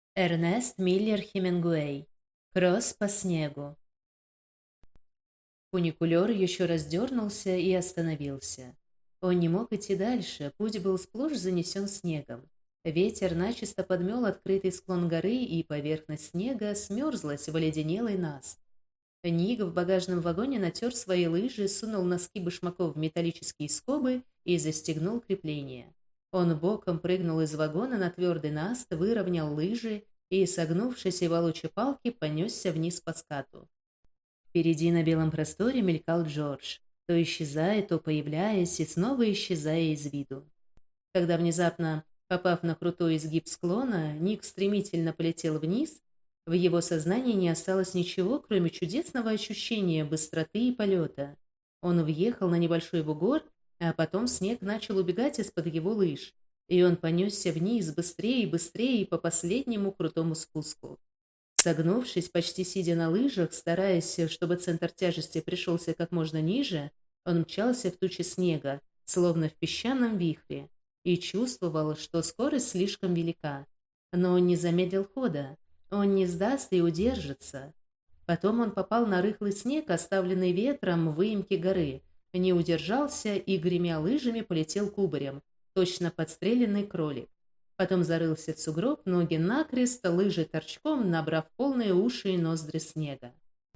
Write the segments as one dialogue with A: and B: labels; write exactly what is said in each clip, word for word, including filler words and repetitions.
A: Эрнест Миллер Хемингуэй. Кросс по снегу. Фуникулер еще раз дернулся и остановился. Он не мог идти дальше, путь был сплошь занесен снегом. Ветер начисто подмел открытый склон горы, и поверхность снега смерзлась в оледенелый наст. Ник в багажном вагоне натер свои лыжи, сунул носки башмаков в металлические скобы и застегнул крепление. Он боком прыгнул из вагона на твердый наст, выровнял лыжи и, согнувшись и волоча палки, понесся вниз по скату. Впереди на белом просторе мелькал Джордж, то исчезая, то появляясь и снова исчезая из виду. Когда внезапно, попав на крутой изгиб склона, Ник стремительно полетел вниз, в его сознании не осталось ничего, кроме чудесного ощущения быстроты и полета. Он въехал на небольшой бугор, а потом снег начал убегать из-под его лыж, и он понесся вниз быстрее и быстрее по последнему крутому спуску. Согнувшись, почти сидя на лыжах, стараясь, чтобы центр тяжести пришелся как можно ниже, он мчался в туче снега, словно в песчаном вихре, и чувствовал, что скорость слишком велика. Но он не замедлил хода, он не сдаст и удержится. Потом он попал на рыхлый снег, оставленный ветром в выемке горы, не удержался и, гремя лыжами, полетел кубарем, точно подстреленный кролик. Потом зарылся в сугроб, ноги накрест, лыжи торчком, набрав полные уши и ноздри снега.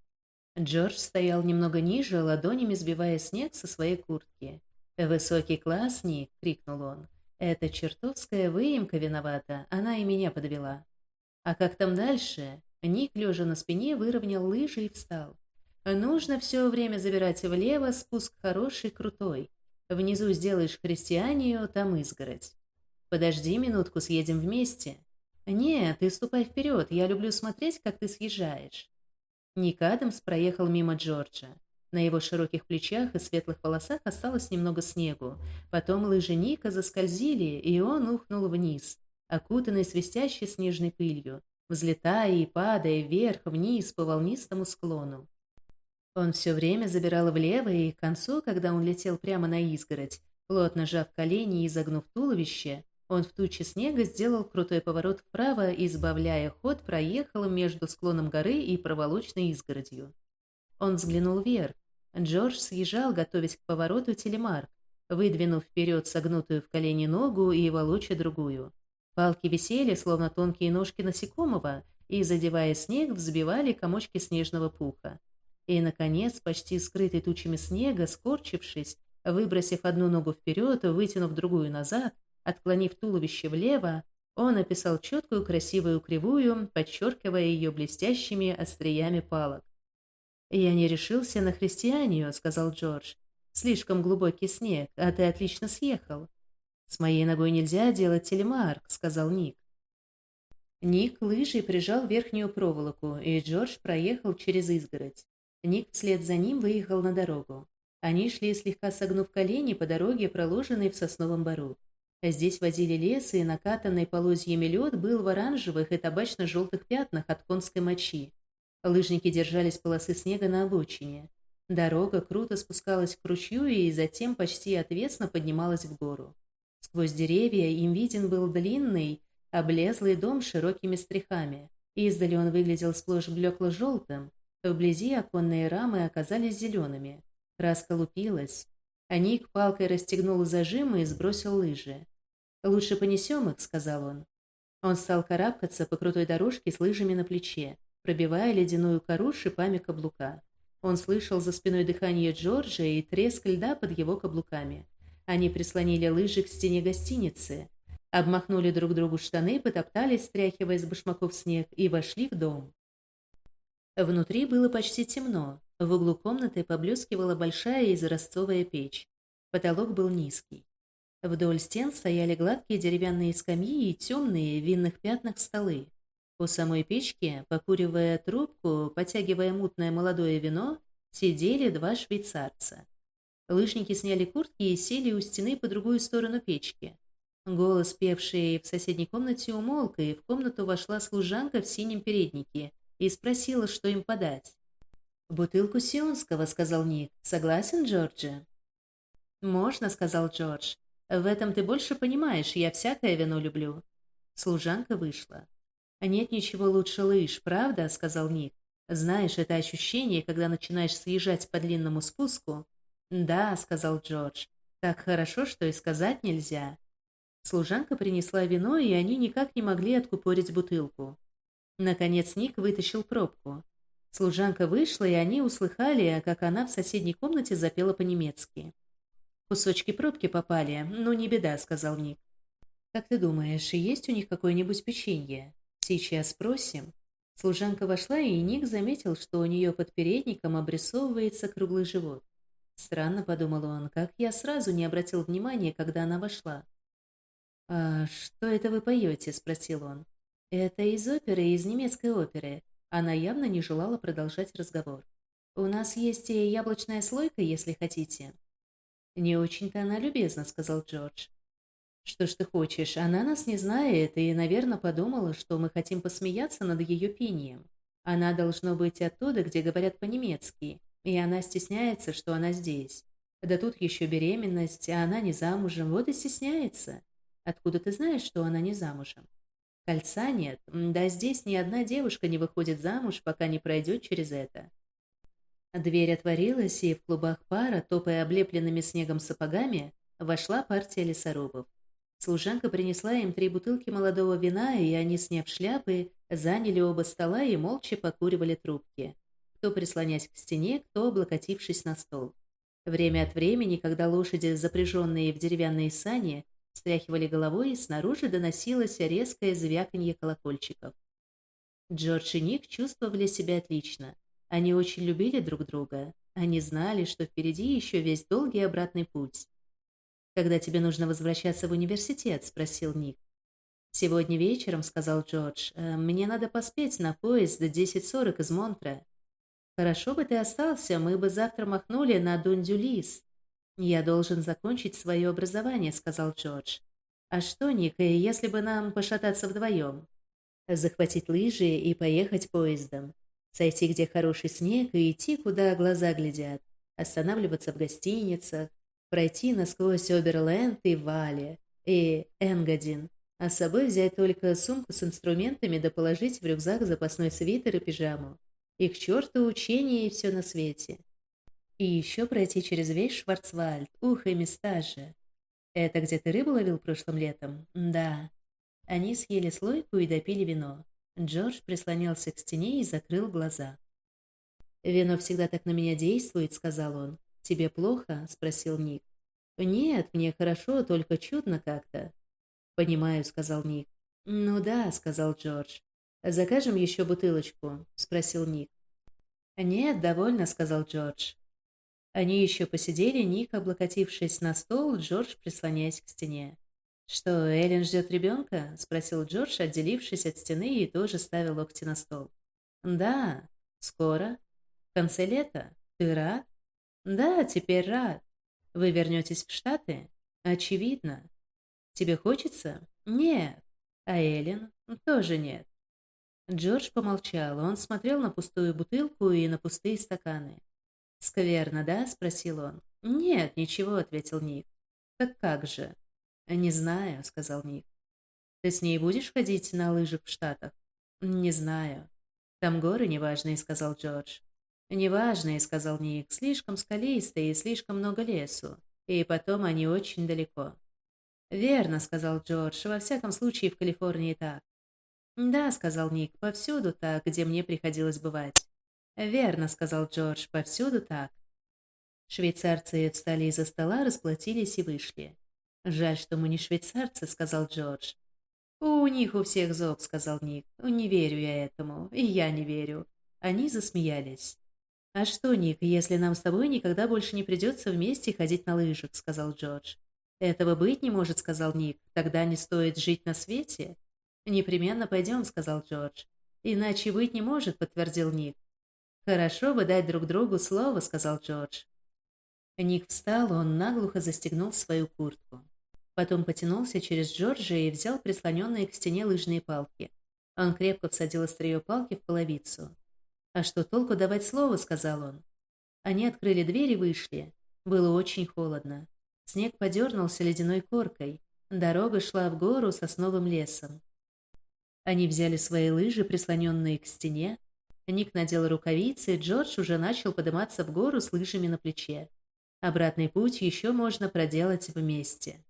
A: Джордж стоял немного ниже, ладонями сбивая снег со своей куртки. «Высокий класс, Ник!» — крикнул он. «Это чертовская выемка виновата, она и меня подвела». «А как там дальше?» Ник, лежа на спине, выровнял лыжи и встал. «Нужно все время забирать влево, спуск хороший, крутой. Внизу сделаешь христианию, там изгородь. Подожди минутку, съедем вместе». «Нет, ты ступай вперед, я люблю смотреть, как ты съезжаешь». Ник Адамс проехал мимо Джорджа. На его широких плечах и светлых волосах осталось немного снегу. Потом лыжи Ника заскользили, и он ухнул вниз, окутанный свистящей снежной пылью, взлетая и падая вверх-вниз по волнистому склону. Он все время забирал влево, и к концу, когда он летел прямо на изгородь, плотно сжав колени и изогнув туловище, он в туче снега сделал крутой поворот вправо и, сбавляя ход, проехал между склоном горы и проволочной изгородью. Он взглянул вверх. Джордж съезжал, готовясь к повороту телемарк, выдвинув вперед согнутую в колени ногу и волоча другую. Палки висели, словно тонкие ножки насекомого, и, задевая снег, взбивали комочки снежного пуха. И, наконец, почти скрытый тучами снега, скорчившись, выбросив одну ногу вперед, вытянув другую назад, отклонив туловище влево, он описал четкую красивую кривую, подчеркивая ее блестящими остриями палок. «Я не решился на христианию», — сказал Джордж. «Слишком глубокий снег, а ты отлично съехал». «С моей ногой нельзя делать телемарк», — сказал Ник. Ник лыжей прижал верхнюю проволоку, и Джордж проехал через изгородь. Ник вслед за ним выехал на дорогу. Они шли, слегка согнув колени, по дороге, проложенной в сосновом бору. Здесь возили лес, и накатанный полозьями лед был в оранжевых и табачно-желтых пятнах от конской мочи. Лыжники держались полосы снега на обочине. Дорога круто спускалась к ручью и затем почти отвесно поднималась в гору. Сквозь деревья им виден был длинный, облезлый дом с широкими стрехами. Издали он выглядел сплошь блекло-желтым. Вблизи оконные рамы оказались зелеными. Краска лупилась. А Ник палкой расстегнул зажимы и сбросил лыжи. «Лучше понесем их», — сказал он. Он стал карабкаться по крутой дорожке с лыжами на плече, пробивая ледяную кору шипами каблука. Он слышал за спиной дыхание Джорджа и треск льда под его каблуками. Они прислонили лыжи к стене гостиницы, обмахнули друг другу штаны, потоптались, стряхивая с башмаков снег, и вошли в дом. Внутри было почти темно. В углу комнаты поблескивала большая изразцовая печь. Потолок был низкий. Вдоль стен стояли гладкие деревянные скамьи и темные в винных пятнах столы. У самой печки, покуривая трубку, потягивая мутное молодое вино, сидели два швейцарца. Лыжники сняли куртки и сели у стены по другую сторону печки. Голос, певший в соседней комнате, умолк, и в комнату вошла служанка в синем переднике и спросила, что им подать. «Бутылку сионского», — сказал Ник. «Согласен, Джорджи?» «Можно», — сказал Джордж. «В этом ты больше понимаешь, я всякое вино люблю». Служанка вышла. «Нет ничего лучше лыж, правда?» — сказал Ник. «Знаешь, это ощущение, когда начинаешь съезжать по длинному спуску?» «Да», — сказал Джордж. «Так хорошо, что и сказать нельзя». Служанка принесла вино, и они никак не могли откупорить бутылку. Наконец Ник вытащил пробку. Служанка вышла, и они услыхали, как она в соседней комнате запела по-немецки. «Кусочки пробки попали, ну не беда», — сказал Ник. «Как ты думаешь, есть у них какое-нибудь печенье? Сейчас спросим». Служанка вошла, и Ник заметил, что у нее под передником обрисовывается круглый живот. «Странно», — подумал он, — «как я сразу не обратил внимания, когда она вошла». «А что это вы поете?» — спросил он. «Это из оперы, из немецкой оперы». Она явно не желала продолжать разговор. «У нас есть и яблочная слойка, если хотите». «Не очень-то она любезна», — сказал Джордж. «Что ж ты хочешь? Она нас не знает и, наверное, подумала, что мы хотим посмеяться над ее пением. Она должно быть оттуда, где говорят по-немецки, и она стесняется, что она здесь. Да тут еще беременность, а она не замужем, вот и стесняется. Откуда ты знаешь, что она не замужем? Кольца нет, да здесь ни одна девушка не выходит замуж, пока не пройдет через это». Дверь отворилась, и в клубах пара, топая облепленными снегом сапогами, вошла партия лесорубов. Служанка принесла им три бутылки молодого вина, и они, сняв шляпы, заняли оба стола и молча покуривали трубки. Кто прислонясь к стене, кто облокотившись на стол. Время от времени, когда лошади, запряженные в деревянные сани, встряхивали головой, снаружи доносилось резкое звяканье колокольчиков. Джордж и Ник чувствовали себя отлично. Они очень любили друг друга. Они знали, что впереди еще весь долгий обратный путь. «Когда тебе нужно возвращаться в университет?» – спросил Ник. «Сегодня вечером», – сказал Джордж. «Мне надо поспеть на поезд до десять сорок из Монтре». «Хорошо бы ты остался, мы бы завтра махнули на Дундюлис». «Я должен закончить свое образование», – сказал Джордж. «А что, Ник, если бы нам пошататься вдвоем?» «Захватить лыжи и поехать поездом. Сойти, где хороший снег, и идти, куда глаза глядят. Останавливаться в гостиницах. Пройти насквозь Оберленд и Вале, и Энгадин. А с собой взять только сумку с инструментами да положить в рюкзак запасной свитер и пижаму. И к черту учения и все на свете. И еще пройти через весь Шварцвальд. Ух, и места же. Это где ты рыбу ловил прошлым летом? Да». Они съели слойку и допили вино. Джордж прислонился к стене и закрыл глаза. «Вино всегда так на меня действует», — сказал он. «Тебе плохо?» — спросил Ник. «Нет, мне хорошо, только чудно как-то». «Понимаю», — сказал Ник. «Ну да», — сказал Джордж. «Закажем еще бутылочку?» — спросил Ник. «Нет, довольно», — сказал Джордж. Они еще посидели, Ник, облокотившись на стол, Джордж прислоняясь к стене. «Что, Эллен ждет ребенка?» — спросил Джордж, отделившись от стены и тоже ставя локти на стол. «Да. Скоро. В конце лета. Ты рад?» «Да, теперь рад. Вы вернетесь в Штаты?» «Очевидно. Тебе хочется?» «Нет. А Эллен?» «Тоже нет». Джордж помолчал. Он смотрел на пустую бутылку и на пустые стаканы. «Скверно, да?» — спросил он. «Нет, ничего», — ответил Ник. «Так как же?» «Не знаю», — сказал Ник. «Ты с ней будешь ходить на лыжах в Штатах?» «Не знаю». «Там горы неважные», — сказал Джордж. «Неважные», — сказал Ник, — «слишком скалистые и слишком много лесу. И потом они очень далеко». «Верно», — сказал Джордж, — «во всяком случае в Калифорнии так». «Да», — сказал Ник, — «повсюду так, где мне приходилось бывать». «Верно», — сказал Джордж, — «повсюду так». Швейцарцы встали из-за стола, расплатились и вышли. «Жаль, что мы не швейцарцы», — сказал Джордж. «У них у всех зоб», — сказал Ник. «Не верю я этому, и я не верю». Они засмеялись. «А что, Ник, если нам с тобой никогда больше не придется вместе ходить на лыжах?» — сказал Джордж. «Этого быть не может», — сказал Ник. «Тогда не стоит жить на свете». «Непременно пойдем», — сказал Джордж. «Иначе быть не может», — подтвердил Ник. «Хорошо бы дать друг другу слово», — сказал Джордж. Ник встал, он наглухо застегнул свою куртку. Потом потянулся через Джорджа и взял прислоненные к стене лыжные палки. Он крепко всадил острие палки в половицу. «А что толку давать слово?» — сказал он. Они открыли дверь и вышли. Было очень холодно. Снег подернулся ледяной коркой. Дорога шла в гору сосновым лесом. Они взяли свои лыжи, прислоненные к стене. Ник надел рукавицы, и Джордж уже начал подниматься в гору с лыжами на плече. Обратный путь еще можно проделать вместе.